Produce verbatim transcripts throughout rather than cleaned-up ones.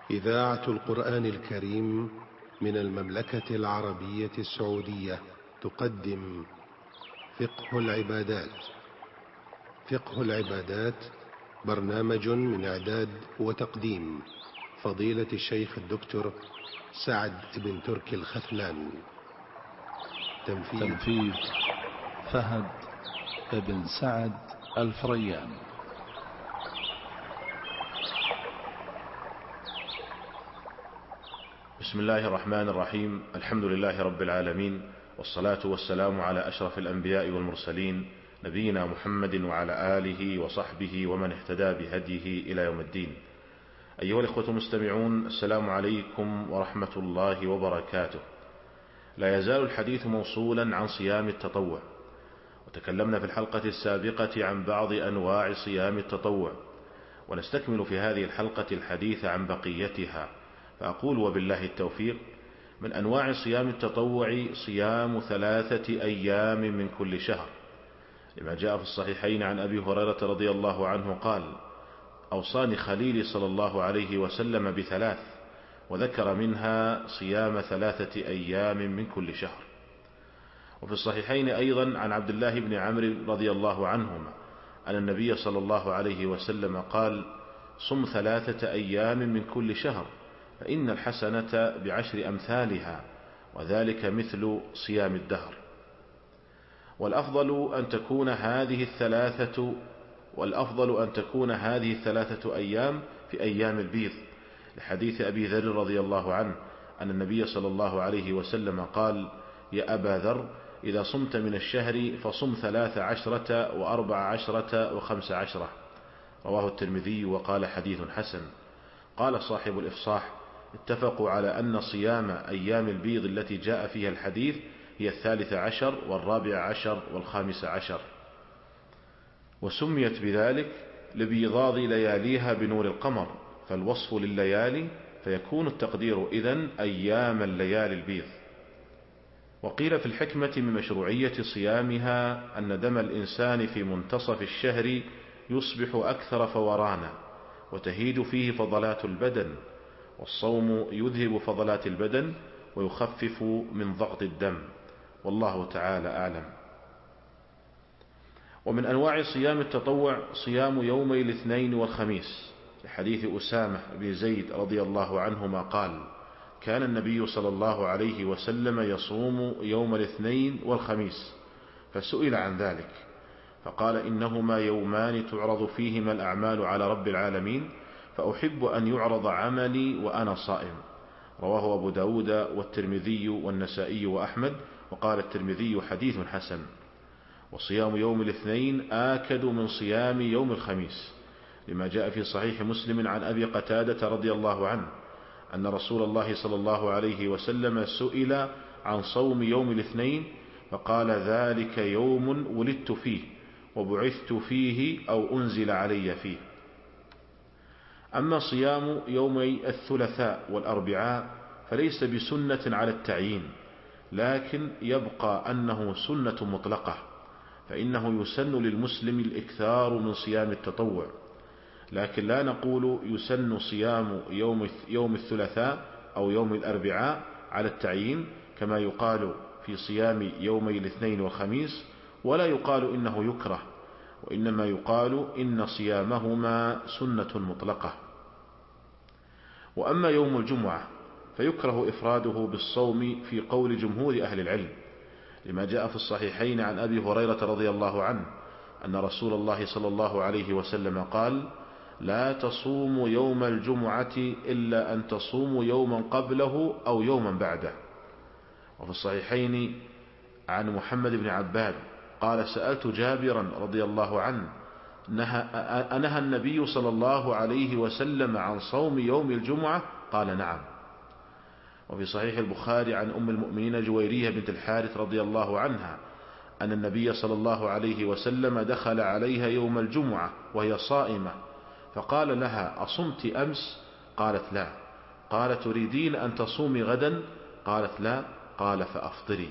إذاعة القرآن الكريم من المملكة العربية السعودية تقدم فقه العبادات. فقه العبادات برنامج من إعداد وتقديم فضيلة الشيخ الدكتور سعد بن تركي الخثلان. تنفيذ, تنفيذ فهد بن سعد الفريان. بسم الله الرحمن الرحيم. الحمد لله رب العالمين، والصلاة والسلام على أشرف الأنبياء والمرسلين، نبينا محمد وعلى آله وصحبه ومن اهتدى بهديه إلى يوم الدين. أيها الإخوة المستمعون، السلام عليكم ورحمة الله وبركاته. لا يزال الحديث موصولا عن صيام التطوع، وتكلمنا في الحلقة السابقة عن بعض أنواع صيام التطوع، ونستكمل في هذه الحلقة الحديث عن بقيتها. فأقول وبالله التوفيق: من أنواع صيام التطوع صيام ثلاثة أيام من كل شهر، لما جاء في الصحيحين عن أبي هريرة رضي الله عنه قال: أوصاني خليلي صلى الله عليه وسلم بثلاث، وذكر منها صيام ثلاثة أيام من كل شهر. وفي الصحيحين أيضا عن عبد الله بن عمرو رضي الله عنهما أن النبي صلى الله عليه وسلم قال: صم ثلاثة أيام من كل شهر، فإن الحسنة بعشر أمثالها، وذلك مثل صيام الدهر. والأفضل أن تكون هذه الثلاثة والأفضل أن تكون هذه الثلاثة أيام في أيام البيض، لحديث أبي ذر رضي الله عنه أن النبي صلى الله عليه وسلم قال: يا أبا ذر، إذا صمت من الشهر فصم ثلاث عشرة وأربع عشرة وخمس عشرة. رواه الترمذي وقال: حديث حسن. قال صاحب الإفصاح: اتفقوا على أن صيام أيام البيض التي جاء فيها الحديث هي الثالث عشر والرابع عشر والخامس عشر، وسميت بذلك لبيضاض لياليها بنور القمر، فالوصف لليالي، فيكون التقدير إذن أيام الليالي البيض. وقيل في الحكمة من مشروعية صيامها أن دم الإنسان في منتصف الشهر يصبح أكثر فورانا، وتهيد فيه فضلات البدن، والصوم يذهب فضلات البدن ويخفف من ضغط الدم، والله تعالى أعلم. ومن أنواع صيام التطوع صيام يومي الاثنين والخميس، لحديث أسامة بن زيد رضي الله عنهما قال: كان النبي صلى الله عليه وسلم يصوم يوم الاثنين والخميس، فسئل عن ذلك فقال: إنهما يومان تعرض فيهما الأعمال على رب العالمين، فأحب أن يعرض عملي وأنا صائم. رواه أبو داود والترمذي والنسائي وأحمد، وقال الترمذي: حديث حسن. وصيام يوم الاثنين آكد من صيام يوم الخميس، لما جاء في صحيح مسلم عن أبي قتادة رضي الله عنه أن رسول الله صلى الله عليه وسلم سئل عن صوم يوم الاثنين فقال: ذلك يوم ولدت فيه وبعثت فيه أو أنزل علي فيه. أما صيام يومي الثلاثاء والأربعاء فليس بسنة على التعيين، لكن يبقى أنه سنة مطلقة، فإنه يسن للمسلم الإكثار من صيام التطوع، لكن لا نقول يسن صيام يوم يوم الثلاثاء أو يوم الأربعاء على التعيين كما يقال في صيام يومي الاثنين والخميس، ولا يقال إنه يكره، وإنما يقال إن صيامهما سنة مطلقة. وأما يوم الجمعة فيكره إفراده بالصوم في قول جمهور أهل العلم، لما جاء في الصحيحين عن أبي هريرة رضي الله عنه أن رسول الله صلى الله عليه وسلم قال: لا تصوموا يوم الجمعة إلا أن تصوموا يوما قبله أو يوما بعده. وفي الصحيحين عن محمد بن عباد قال: سألت جابرا رضي الله عنه: أنهى النبي صلى الله عليه وسلم عن صوم يوم الجمعة؟ قال: نعم. وفي صحيح البخاري عن أم المؤمنين جويرية بنت الحارث رضي الله عنها أن النبي صلى الله عليه وسلم دخل عليها يوم الجمعة وهي صائمة، فقال لها: أصمت أمس؟ قالت: لا. قال: تريدين أن تصومي غدا؟ قالت: لا. قال: فأفطري.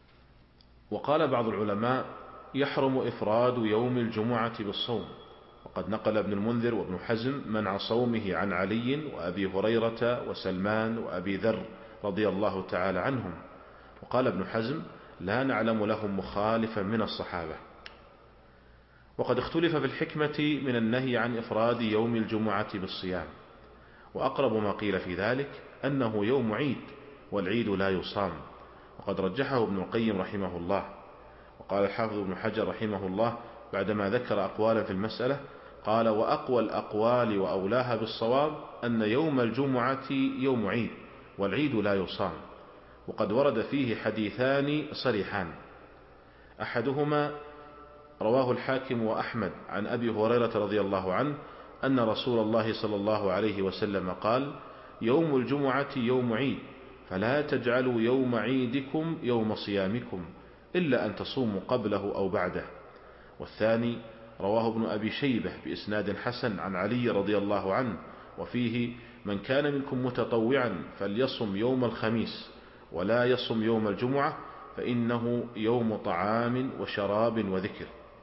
وقال بعض العلماء: يحرم إفراد يوم الجمعة بالصوم، وقد نقل ابن المنذر وابن حزم منع صومه عن علي وأبي هريرة وسلمان وأبي ذر رضي الله تعالى عنهم. وقال ابن حزم لا نعلم لهم مخالفا من الصحابة. وقد اختلف في الحكمة من النهي عن إفراد يوم الجمعة بالصيام، وأقرب ما قيل في ذلك أنه يوم عيد والعيد لا يصام، وقد رجحه ابن القيم رحمه الله. وقال الحافظ ابن حجر رحمه الله بعدما ذكر أقوالا في المسألة قال وأقوى الأقوال وأولاها بالصواب أن يوم الجمعة يوم عيد والعيد لا يصام، وقد ورد فيه حديثان صريحان، أحدهما رواه الحاكم وأحمد عن أبي هريرة رضي الله عنه أن رسول الله صلى الله عليه وسلم قال يوم الجمعة يوم عيد فلا تجعلوا يوم عيدكم يوم صيامكم إلا أن تصوموا قبله أو بعده. والثاني رواه ابن أبي شيبة بإسناد حسن عن علي رضي الله عنه وفيه من كان منكم متطوعا فليصم يوم الخميس ولا يصم يوم الجمعة فإنه يوم طعام وشراب وذكر.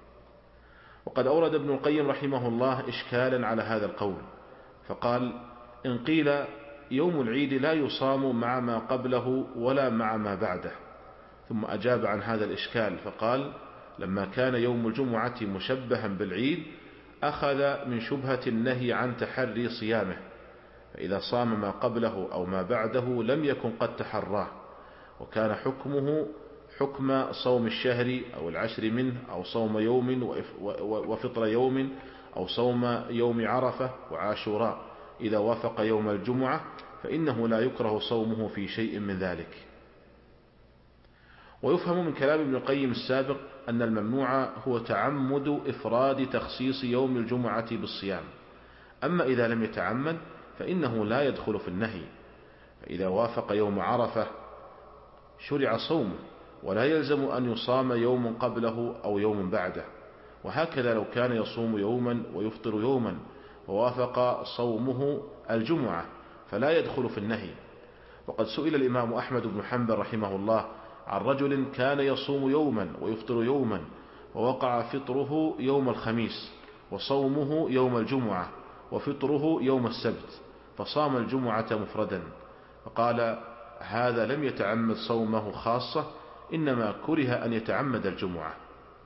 وقد أورد ابن القيم رحمه الله إشكالا على هذا القول فقال إن قيل يوم العيد لا يصام مع ما قبله ولا مع ما بعده، ثم أجاب عن هذا الإشكال فقال لما كان يوم الجمعة مشبها بالعيد أخذ من شبهة النهي عن تحري صيامه، فإذا صام ما قبله أو ما بعده لم يكن قد تحراه، وكان حكمه حكم صوم الشهر أو العشر منه أو صوم يوم وفطر يوم أو صوم يوم عرفة وعاشوراء إذا وافق يوم الجمعة فإنه لا يكره صومه في شيء من ذلك. ويفهم من كلام ابن القيم السابق أن الممنوع هو تعمد إفراد تخصيص يوم الجمعة بالصيام، أما إذا لم يتعمد فإنه لا يدخل في النهي، فإذا وافق يوم عرفة شرع صومه ولا يلزم أن يصام يوم قبله أو يوم بعده، وهكذا لو كان يصوم يوما ويفطر يوما ووافق صومه الجمعة فلا يدخل في النهي. وقد سئل الإمام أحمد بن حنبل رحمه الله عن رجل كان يصوم يوما ويفطر يوما ووقع فطره يوم الخميس وصومه يوم الجمعة وفطره يوم السبت فصام الجمعة مفردا، فقال هذا لم يتعمد صومه خاصة إنما كره أن يتعمد الجمعة.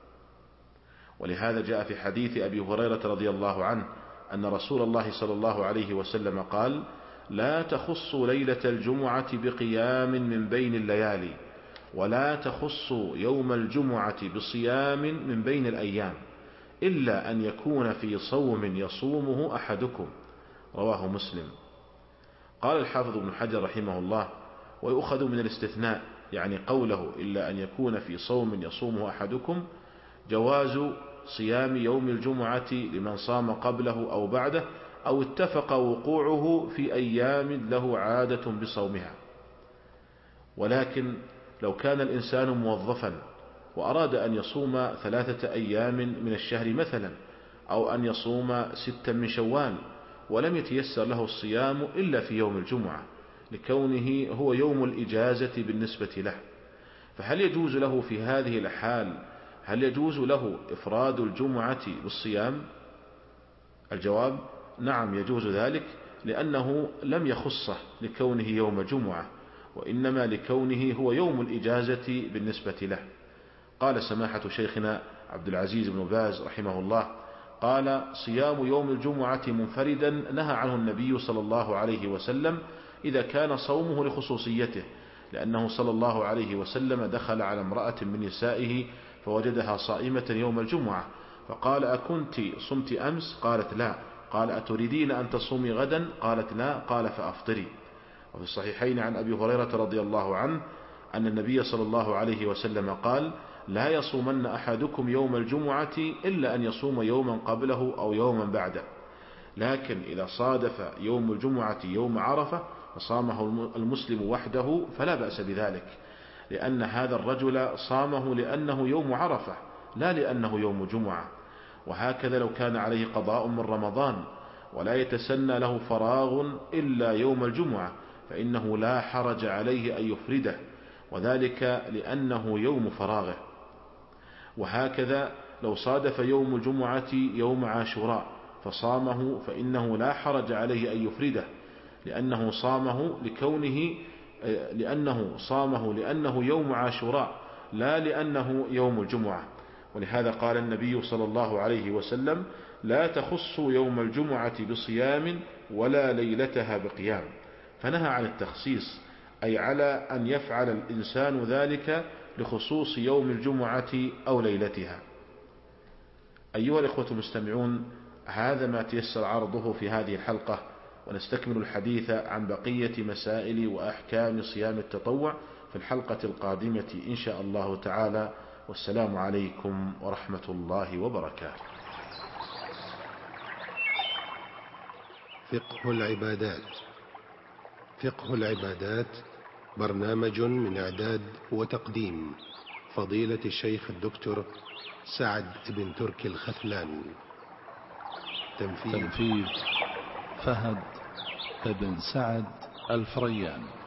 ولهذا جاء في حديث أبي هريرة رضي الله عنه أن رسول الله صلى الله عليه وسلم قال لا تخصوا ليلة الجمعة بقيام من بين الليالي ولا تخصوا يوم الجمعة بصيام من بين الأيام إلا أن يكون في صوم يصومه أحدكم، رواه مسلم. قال الحافظ ابن حجر رحمه الله ويؤخذ من الاستثناء يعني قوله إلا أن يكون في صوم يصومه أحدكم جواز صيام يوم الجمعة لمن صام قبله أو بعده أو اتفق وقوعه في أيام له عادة بصومها. ولكن لو كان الإنسان موظفا وأراد أن يصوم ثلاثة أيام من الشهر مثلا أو أن يصوم ستا من شوال ولم يتيسر له الصيام إلا في يوم الجمعة لكونه هو يوم الإجازة بالنسبة له، فهل يجوز له في هذه الحال هل يجوز له إفراد الجمعة بالصيام؟ الجواب نعم يجوز ذلك، لأنه لم يخصه لكونه يوم جمعة وإنما لكونه هو يوم الإجازة بالنسبة له. قال سماحة شيخنا عبد العزيز بن باز رحمه الله قال صيام يوم الجمعة منفردا نهى عنه النبي صلى الله عليه وسلم إذا كان صومه لخصوصيته، لأنه صلى الله عليه وسلم دخل على امرأة من نسائه فوجدها صائمة يوم الجمعة فقال أكنت صمت أمس؟ قالت لا. قال أتريدين أن تصومي غدا؟ قالت لا. قال فأفطري. وفي الصحيحين عن أبي هريرة رضي الله عنه أن النبي صلى الله عليه وسلم قال لا يصومن أحدكم يوم الجمعة إلا أن يصوم يوما قبله أو يوما بعده، لكن إذا صادف يوم الجمعة يوم عرفة فصامه المسلم وحده فلا بأس بذلك، لأن هذا الرجل صامه لأنه يوم عرفة لا لأنه يوم جمعة. وهكذا لو كان عليه قضاء من رمضان ولا يتسنى له فراغ إلا يوم الجمعة فإنه لا حرج عليه أن يفرده، وذلك لأنه يوم فراغه. وهكذا لو صادف يوم الجمعة يوم عاشوراء فصامه فإنه لا حرج عليه أن يفرده، لأنه صامه لكونه لأنه صامه لأنه يوم عاشوراء لا لأنه يوم الجمعة. ولهذا قال النبي صلى الله عليه وسلم: لا تخصوا يوم الجمعة بصيام ولا ليلتها بقيام. فنهى عن التخصيص، أي على أن يفعل الإنسان ذلك لخصوص يوم الجمعة أو ليلتها. أيها الإخوة المستمعون، هذا ما تيسر عرضه في هذه الحلقة، ونستكمل الحديث عن بقية مسائل وأحكام صيام التطوع في الحلقة القادمة إن شاء الله تعالى. والسلام عليكم ورحمة الله وبركاته. فقه العبادات. فقه العبادات برنامج من إعداد وتقديم فضيلة الشيخ الدكتور سعد بن تركي الخثلان. تنفيذ فهد بن سعد الفريان.